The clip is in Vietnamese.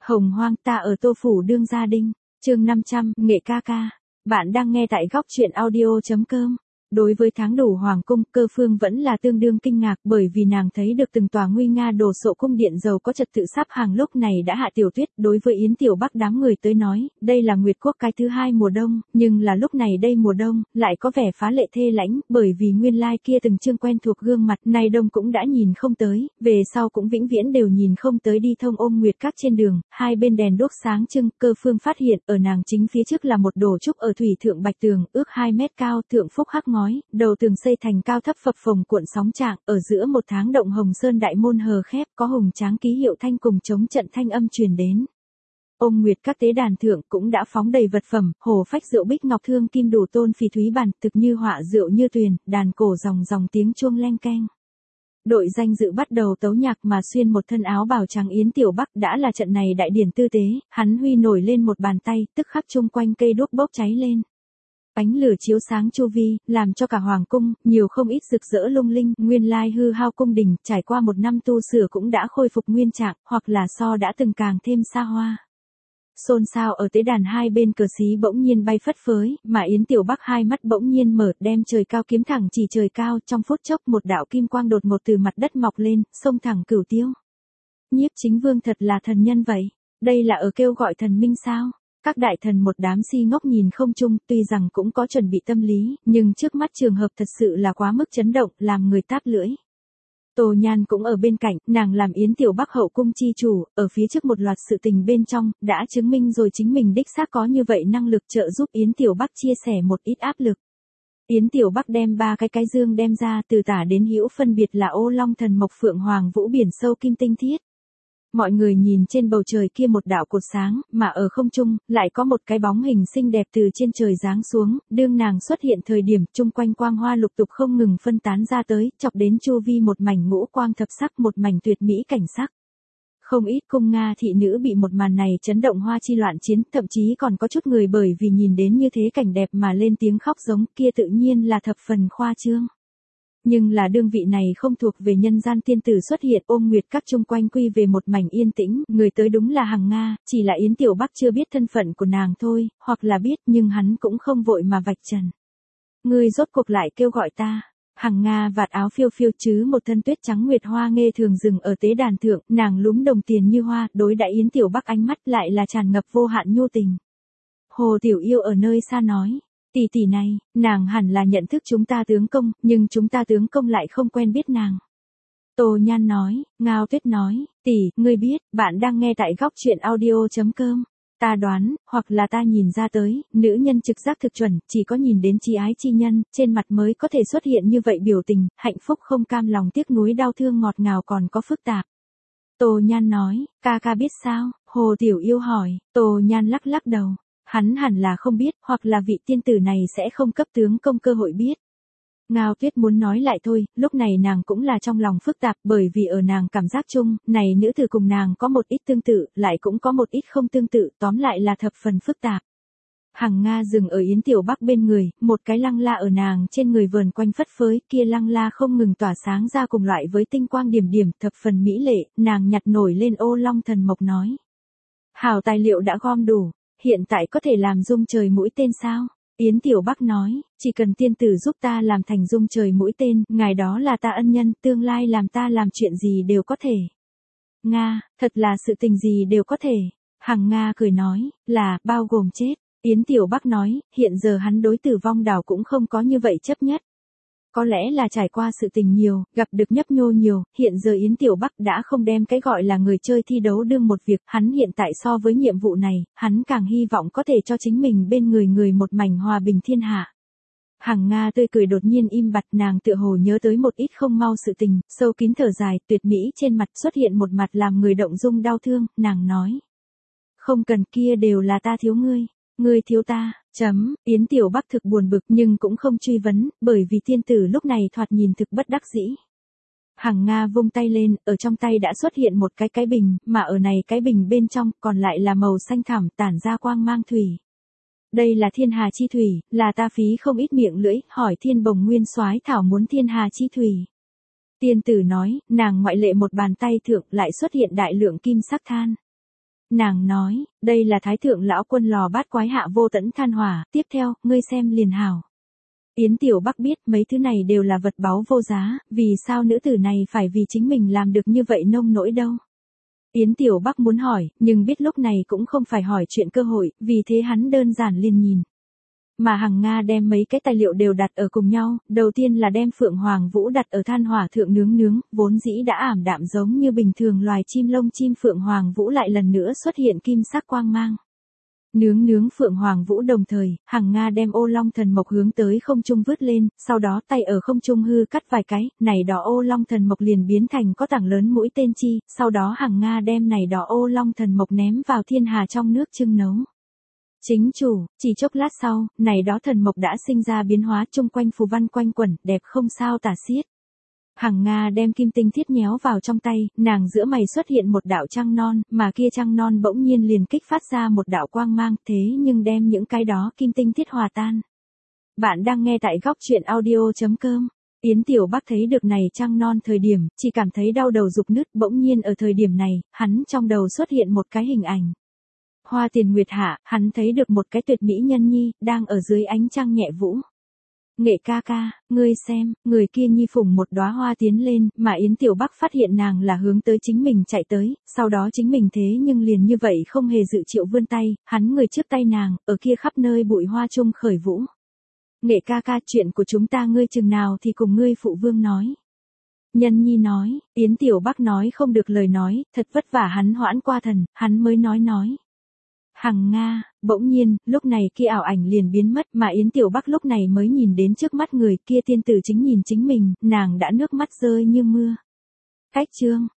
Hồng hoang ta ở Tô Phủ đương gia đinh, chương 500, nghệ ca ca. Bạn đang nghe tại góc truyện audio.com. Đối với tháng đủ hoàng cung, Cơ Phương vẫn là tương đương kinh ngạc bởi vì nàng thấy được từng tòa nguy nga đồ sộ cung điện giàu có trật tự sắp hàng lúc này đã hạ tiểu tuyết. Đối với Yến Tiểu Bắc đám người tới nói, đây là Nguyệt Quốc cái thứ hai mùa đông, nhưng là lúc này đây mùa đông, lại có vẻ phá lệ thê lãnh, bởi vì nguyên lai kia từng chương quen thuộc gương mặt, nay đông cũng đã nhìn không tới, về sau cũng vĩnh viễn đều nhìn không tới đi thông Ôm Nguyệt Các trên đường, hai bên đèn đuốc sáng trưng. Cơ Phương phát hiện, ở nàng chính phía trước là một đồ trúc ở thủy thượng bạch tường, ước 2 mét cao, thượng phúc hắc ngói, đầu tường xây thành cao thấp phập phồng cuộn sóng trạng, ở giữa một tháng động hồng sơn đại môn hờ khép, có hùng tráng ký hiệu thanh cùng chống trận thanh âm truyền đến. Ôm Nguyệt Các tế đàn thượng cũng đã phóng đầy vật phẩm, hồ phách rượu bích ngọc thương kim đủ tôn phỉ thúy bản, thực như họa rượu như tuyền, đàn cổ dòng dòng tiếng chuông leng keng. Đội danh dự bắt đầu tấu nhạc mà xuyên một thân áo bào trắng Yến Tiểu Bắc đã là trận này đại điển tư tế, hắn huy nổi lên một bàn tay, tức khắc chung quanh cây đuốc bốc cháy lên. Ánh lửa chiếu sáng chu vi, làm cho cả hoàng cung, nhiều không ít rực rỡ lung linh, nguyên lai hư hao cung đình, trải qua một năm tu sửa cũng đã khôi phục nguyên trạng, hoặc là so đã từng càng thêm xa hoa. Xôn xao ở tế đàn hai bên cờ xí bỗng nhiên bay phất phới, mà Yến Tiểu Bắc hai mắt bỗng nhiên mở, đem trời cao kiếm thẳng chỉ trời cao, trong phút chốc một đạo kim quang đột ngột từ mặt đất mọc lên, xông thẳng cửu tiêu. Nhiếp Chính Vương thật là thần nhân vậy, đây là ở kêu gọi thần minh sao? Các đại thần một đám si ngốc nhìn không chung, tuy rằng cũng có chuẩn bị tâm lý, nhưng trước mắt trường hợp thật sự là quá mức chấn động, làm người táp lưỡi. Tô Nhan cũng ở bên cạnh, nàng làm Yến Tiểu Bắc hậu cung chi chủ, ở phía trước một loạt sự tình bên trong, đã chứng minh rồi chính mình đích xác có như vậy năng lực trợ giúp Yến Tiểu Bắc chia sẻ một ít áp lực. Yến Tiểu Bắc đem 3 cái dương đem ra, từ tả đến hữu phân biệt là Ô Long Thần Mộc Phượng Hoàng Vũ Biển Sâu Kim Tinh Thiết. Mọi người nhìn trên bầu trời kia một đạo cột sáng, mà ở không trung, lại có một cái bóng hình xinh đẹp từ trên trời giáng xuống, đương nàng xuất hiện thời điểm, chung quanh quang hoa lục tục không ngừng phân tán ra tới, chọc đến chu vi một mảnh ngũ quang thập sắc, một mảnh tuyệt mỹ cảnh sắc. Không ít cung Nga thị nữ bị một màn này chấn động hoa chi loạn chiến, thậm chí còn có chút người bởi vì nhìn đến như thế cảnh đẹp mà lên tiếng khóc giống, kia tự nhiên là thập phần khoa trương. Nhưng là đương vị này không thuộc về nhân gian tiên tử xuất hiện, Ôm Nguyệt Các chung quanh quy về một mảnh yên tĩnh, người tới đúng là Hằng Nga, chỉ là Yến Tiểu Bắc chưa biết thân phận của nàng thôi, hoặc là biết nhưng hắn cũng không vội mà vạch trần. Ngươi rốt cuộc lại kêu gọi ta. Hằng Nga vạt áo phiêu phiêu chứ một thân tuyết trắng nguyệt hoa nghê thường dừng ở tế đàn thượng, nàng lúm đồng tiền như hoa, đối đãi Yến Tiểu Bắc ánh mắt lại là tràn ngập vô hạn nhu tình. Hồ Tiểu Yêu ở nơi xa nói. Tỷ tỷ này, nàng hẳn là nhận thức chúng ta tướng công, nhưng chúng ta tướng công lại không quen biết nàng. Tô Nhan nói, Ngao Tuyết nói, tỷ, ngươi biết, bạn đang nghe tại góc truyện audio.com. Ta đoán, hoặc là ta nhìn ra tới, nữ nhân trực giác thực chuẩn, chỉ có nhìn đến tri ái chi nhân, trên mặt mới có thể xuất hiện như vậy biểu tình, hạnh phúc không cam lòng tiếc nuối đau thương ngọt ngào còn có phức tạp. Tô Nhan nói, ca ca biết sao? Hồ Tiểu Yêu hỏi, Tô Nhan lắc lắc đầu. Hắn hẳn là không biết, hoặc là vị tiên tử này sẽ không cấp tướng công cơ hội biết. Ngao Tuyết muốn nói lại thôi, lúc này nàng cũng là trong lòng phức tạp, bởi vì ở nàng cảm giác chung, này nữ tử cùng nàng có một ít tương tự, lại cũng có một ít không tương tự, tóm lại là thập phần phức tạp. Hằng Nga dừng ở Yến Tiểu Bắc bên người, một cái lăng la ở nàng trên người vờn quanh phất phới, kia lăng la không ngừng tỏa sáng ra cùng loại với tinh quang điểm điểm, thập phần mỹ lệ, nàng nhặt nổi lên Ô Long Thần Mộc nói. Hảo tài liệu đã gom đủ. Hiện tại có thể làm dung trời mũi tên sao? Yến Tiểu Bắc nói, chỉ cần tiên tử giúp ta làm thành dung trời mũi tên, ngài đó là ta ân nhân, tương lai làm ta làm chuyện gì đều có thể. Nga, thật là sự tình gì đều có thể. Hằng Nga cười nói, là, bao gồm chết. Yến Tiểu Bắc nói, hiện giờ hắn đối Tử Vong Đảo cũng không có như vậy chấp nhất. Có lẽ là trải qua sự tình nhiều, gặp được nhấp nhô nhiều, hiện giờ Yến Tiểu Bắc đã không đem cái gọi là người chơi thi đấu đương một việc, hắn hiện tại so với nhiệm vụ này, hắn càng hy vọng có thể cho chính mình bên người một mảnh hòa bình thiên hạ. Hằng Nga tươi cười đột nhiên im bặt, nàng tựa hồ nhớ tới một ít không mau sự tình, sâu kín thở dài, tuyệt mỹ trên mặt xuất hiện một mặt làm người động dung đau thương, nàng nói. Không cần, kia đều là ta thiếu ngươi. Ngươi thiếu ta, Yến Tiểu Bắc thực buồn bực nhưng cũng không truy vấn, bởi vì tiên tử lúc này thoạt nhìn thực bất đắc dĩ. Hằng Nga vung tay lên, ở trong tay đã xuất hiện một cái bình, mà ở này cái bình bên trong còn lại là màu xanh thẳm tản ra quang mang thủy. Đây là thiên hà chi thủy, là ta phí không ít miệng lưỡi, hỏi Thiên Bồng Nguyên Soái thảo muốn thiên hà chi thủy. Tiên tử nói, nàng ngoại lệ một bàn tay thượng lại xuất hiện đại lượng kim sắc than. Nàng nói, đây là thái thượng lão quân lò bát quái hạ vô tận than hỏa, tiếp theo, ngươi xem liền hảo. Yến Tiểu Bắc biết mấy thứ này đều là vật báu vô giá, vì sao nữ tử này phải vì chính mình làm được như vậy nông nỗi đâu. Yến Tiểu Bắc muốn hỏi, nhưng biết lúc này cũng không phải hỏi chuyện cơ hội, vì thế hắn đơn giản liền nhìn. Mà Hằng Nga đem mấy cái tài liệu đều đặt ở cùng nhau, đầu tiên là đem Phượng Hoàng Vũ đặt ở than hỏa thượng nướng nướng, vốn dĩ đã ảm đạm giống như bình thường loài chim lông chim Phượng Hoàng Vũ lại lần nữa xuất hiện kim sắc quang mang. Nướng nướng Phượng Hoàng Vũ đồng thời, Hằng Nga đem ô long thần mộc hướng tới không trung vứt lên, sau đó tay ở không trung hư cắt vài cái, này đó ô long thần mộc liền biến thành có tảng lớn mũi tên chi, sau đó Hằng Nga đem này đó ô long thần mộc ném vào thiên hà trong nước chưng nấu. Chính chủ, chỉ chốc lát sau, này đó thần mộc đã sinh ra biến hóa chung quanh phù văn quanh quẩn, đẹp không sao tả xiết. Hằng Nga đem kim tinh thiết nhéo vào trong tay, nàng giữa mày xuất hiện một đạo trăng non, mà kia trăng non bỗng nhiên liền kích phát ra một đạo quang mang, thế nhưng đem những cái đó kim tinh thiết hòa tan. Bạn đang nghe tại góc truyện audio.com. Yến Tiểu Bắc thấy được này trăng non thời điểm, chỉ cảm thấy đau đầu rục nứt, bỗng nhiên ở thời điểm này, hắn trong đầu xuất hiện một cái hình ảnh. Hoa tiền nguyệt hạ, hắn thấy được một cái tuyệt mỹ nhân nhi, đang ở dưới ánh trăng nhẹ vũ. Nghệ ca ca, ngươi xem, người kia nhi phủng một đóa hoa tiến lên, mà Yến Tiểu Bắc phát hiện nàng là hướng tới chính mình chạy tới, sau đó chính mình thế nhưng liền như vậy không hề dự triệu vươn tay, hắn người trước tay nàng, ở kia khắp nơi bụi hoa chung khởi vũ. Nghệ ca ca, chuyện của chúng ta ngươi chừng nào thì cùng ngươi phụ vương nói. Nhân nhi nói, Yến Tiểu Bắc nói không được lời nói, thật vất vả hắn hoãn qua thần, hắn mới nói. Hằng Nga, bỗng nhiên, lúc này kia ảo ảnh liền biến mất mà Yến Tiểu Bắc lúc này mới nhìn đến trước mắt người kia tiên tử chính nhìn chính mình, nàng đã nước mắt rơi như mưa. Cách chương.